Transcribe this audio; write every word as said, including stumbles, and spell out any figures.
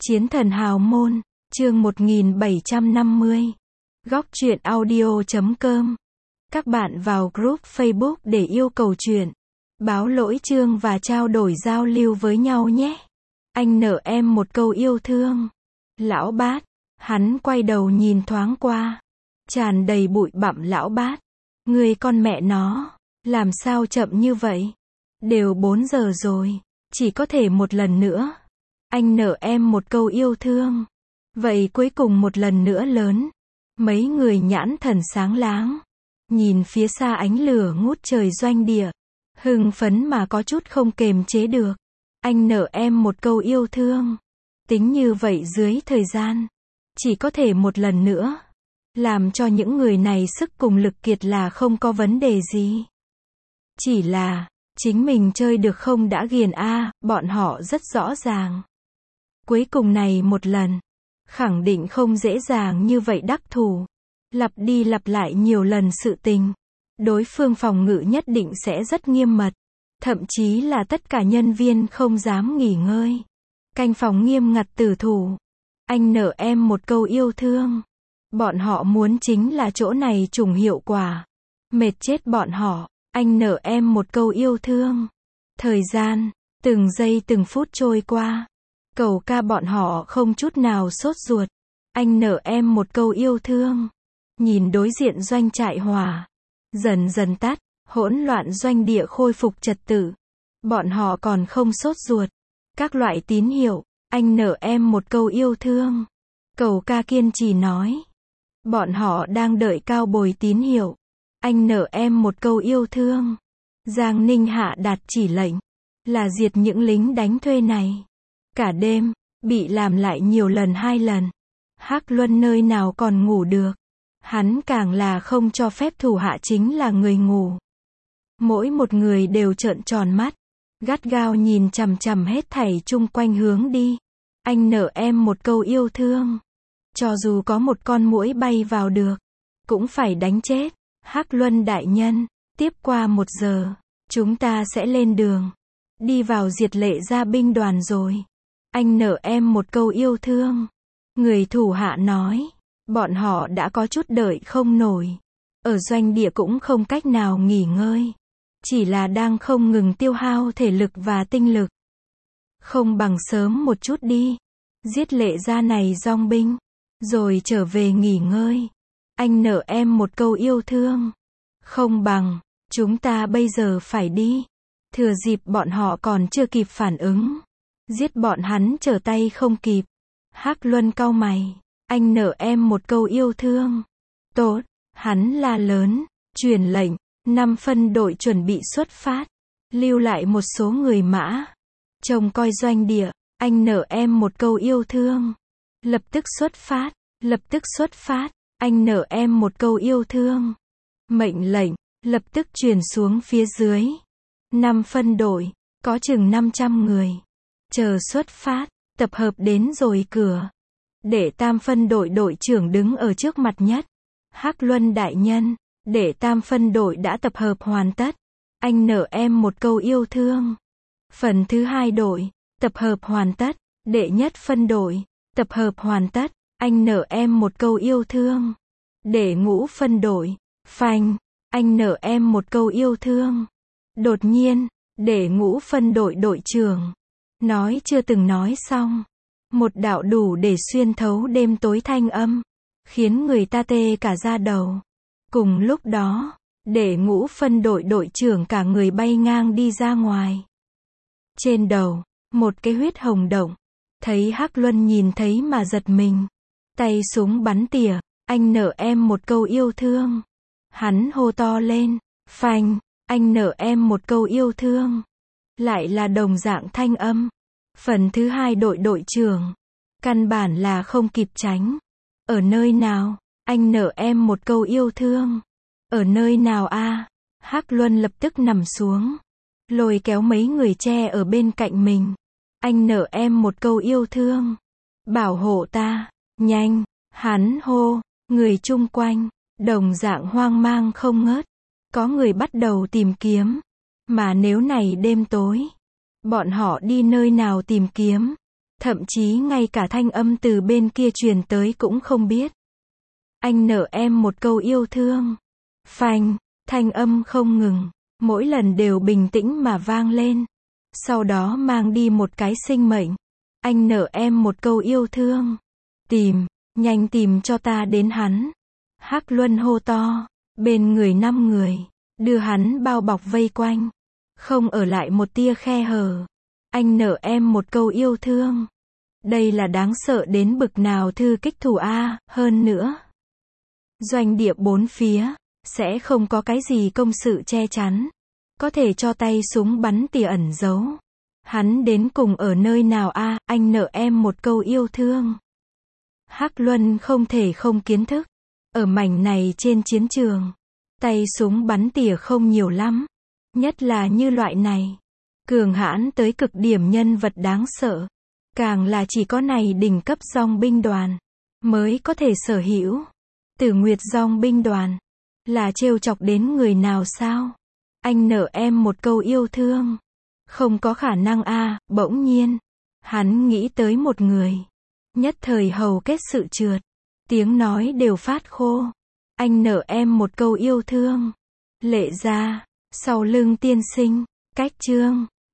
Chiến thần hào môn, chương một nghìn bảy trăm năm mươi. Góc truyện audio chấm com. Các bạn vào group Facebook để yêu cầu truyện, báo lỗi chương và trao đổi giao lưu với nhau nhé. Anh nợ em một câu yêu thương. Lão Bát, hắn quay đầu nhìn thoáng qua. Tràn đầy bụi bặm. Lão Bát, người con mẹ nó, làm sao chậm như vậy? Đều bốn giờ rồi, chỉ có thể một lần nữa. Anh nợ em một câu yêu thương. Vậy cuối cùng một lần nữa lớn. Mấy người nhãn thần sáng láng, nhìn phía xa ánh lửa ngút trời doanh địa, hưng phấn mà có chút không kềm chế được. Anh nợ em một câu yêu thương. Tính như vậy dưới thời gian, chỉ có thể một lần nữa. Làm cho những người này sức cùng lực kiệt là không có vấn đề gì. Chỉ là, chính mình chơi được không đã ghiền a, bọn họ rất rõ ràng. Cuối cùng này một lần, khẳng định không dễ dàng như vậy đắc thủ. Lặp đi lặp lại nhiều lần sự tình. Đối phương phòng ngự nhất định sẽ rất nghiêm mật. Thậm chí là tất cả nhân viên không dám nghỉ ngơi. Canh phòng nghiêm ngặt tử thủ. Anh nợ em một câu yêu thương. Bọn họ muốn chính là chỗ này trùng hiệu quả. Mệt chết bọn họ. Anh nợ em một câu yêu thương. Thời gian, từng giây từng phút trôi qua. Cầu ca bọn họ không chút nào sốt ruột. Anh nợ em một câu yêu thương. Nhìn đối diện doanh trại hỏa dần dần tắt, hỗn loạn doanh địa khôi phục trật tự. Bọn họ còn không sốt ruột. Các loại tín hiệu, anh nợ em một câu yêu thương. Cầu ca kiên trì nói. Bọn họ đang đợi cao bồi tín hiệu. Anh nợ em một câu yêu thương. Giang Ninh hạ đạt chỉ lệnh, là diệt những lính đánh thuê này. Cả đêm, bị làm lại nhiều lần hai lần. Hắc Luân nơi nào còn ngủ được. Hắn càng là không cho phép thủ hạ chính là người ngủ. Mỗi một người đều trợn tròn mắt, gắt gao nhìn chằm chằm hết thảy chung quanh hướng đi. Anh nợ em một câu yêu thương. Cho dù có một con muỗi bay vào được, cũng phải đánh chết. Hắc Luân đại nhân, tiếp qua một giờ, chúng ta sẽ lên đường. Đi vào diệt lệ gia binh đoàn rồi. Anh nợ em một câu yêu thương. Người thủ hạ nói. Bọn họ đã có chút đợi không nổi. Ở doanh địa cũng không cách nào nghỉ ngơi. Chỉ là đang không ngừng tiêu hao thể lực và tinh lực. Không bằng sớm một chút đi. Giết lệ gia này dong binh. Rồi trở về nghỉ ngơi. Anh nợ em một câu yêu thương. Không bằng, chúng ta bây giờ phải đi. Thừa dịp bọn họ còn chưa kịp phản ứng. Giết bọn hắn trở tay không kịp. Hắc Luân cau mày. Anh nợ em một câu yêu thương. Tốt, hắn la lớn, truyền lệnh, năm phân đội chuẩn bị xuất phát. Lưu lại một số người mã. Trông coi doanh địa, anh nợ em một câu yêu thương. Lập tức xuất phát, lập tức xuất phát, anh nợ em một câu yêu thương. Mệnh lệnh, lập tức truyền xuống phía dưới. Năm phân đội, có chừng năm trăm người. Chờ xuất phát, tập hợp đến rồi cửa. Để tam phân đội đội trưởng đứng ở trước mặt nhất. Hắc Luân đại nhân, để tam phân đội đã tập hợp hoàn tất. Anh nợ em một câu yêu thương. Phần thứ hai đội, tập hợp hoàn tất. Đệ nhất phân đội, tập hợp hoàn tất. Anh nợ em một câu yêu thương. Để ngũ phân đội, phanh, anh nợ em một câu yêu thương. Đột nhiên, để ngũ phân đội đội trưởng. Nói chưa từng nói xong. Một đạo đủ để xuyên thấu đêm tối thanh âm. Khiến người ta tê cả da đầu. Cùng lúc đó, để ngũ phân đội đội trưởng cả người bay ngang đi ra ngoài. Trên đầu, một cái huyết hồng động. Thấy Hắc Luân nhìn thấy mà giật mình. Tay súng bắn tỉa, anh nợ em một câu yêu thương. Hắn hô to lên, phanh, anh nợ em một câu yêu thương. Lại là đồng dạng thanh âm. Phần thứ hai đội đội trưởng. Căn bản là không kịp tránh. Ở nơi nào? Anh nợ em một câu yêu thương. Ở nơi nào a? Hắc Luân lập tức nằm xuống. Lôi kéo mấy người che ở bên cạnh mình. Anh nợ em một câu yêu thương. Bảo hộ ta. Nhanh. Hắn hô. Người chung quanh. Đồng dạng hoang mang không ngớt. Có người bắt đầu tìm kiếm. Mà nếu này đêm tối. Bọn họ đi nơi nào tìm kiếm? Thậm chí ngay cả thanh âm từ bên kia truyền tới cũng không biết. Anh nợ em một câu yêu thương. Phanh, thanh âm không ngừng, mỗi lần đều bình tĩnh mà vang lên. Sau đó mang đi một cái sinh mệnh. Anh nợ em một câu yêu thương. Tìm, nhanh tìm cho ta đến hắn. Hắc Luân hô to, bên người năm người, đưa hắn bao bọc vây quanh. Không ở lại một tia khe hở. Anh nợ em một câu yêu thương. Đây là đáng sợ đến bực nào thư kích thủ a, hơn nữa. Doanh địa bốn phía, sẽ không có cái gì công sự che chắn. Có thể cho tay súng bắn tỉa ẩn giấu. Hắn đến cùng ở nơi nào a, anh nợ em một câu yêu thương. Hắc Luân không thể không kiến thức. Ở mảnh này trên chiến trường, tay súng bắn tỉa không nhiều lắm. Nhất là như loại này. Cường hãn tới cực điểm nhân vật đáng sợ. Càng là chỉ có này đỉnh cấp dòng binh đoàn. Mới có thể sở hữu. Tử Nguyệt dòng binh đoàn. Là trêu chọc đến người nào sao? Anh nợ em một câu yêu thương. Không có khả năng a, bỗng nhiên. Hắn nghĩ tới một người. Nhất thời hầu kết sự trượt. Tiếng nói đều phát khô. Anh nợ em một câu yêu thương. Lệ ra. Sau lưng tiên sinh. Cách chương.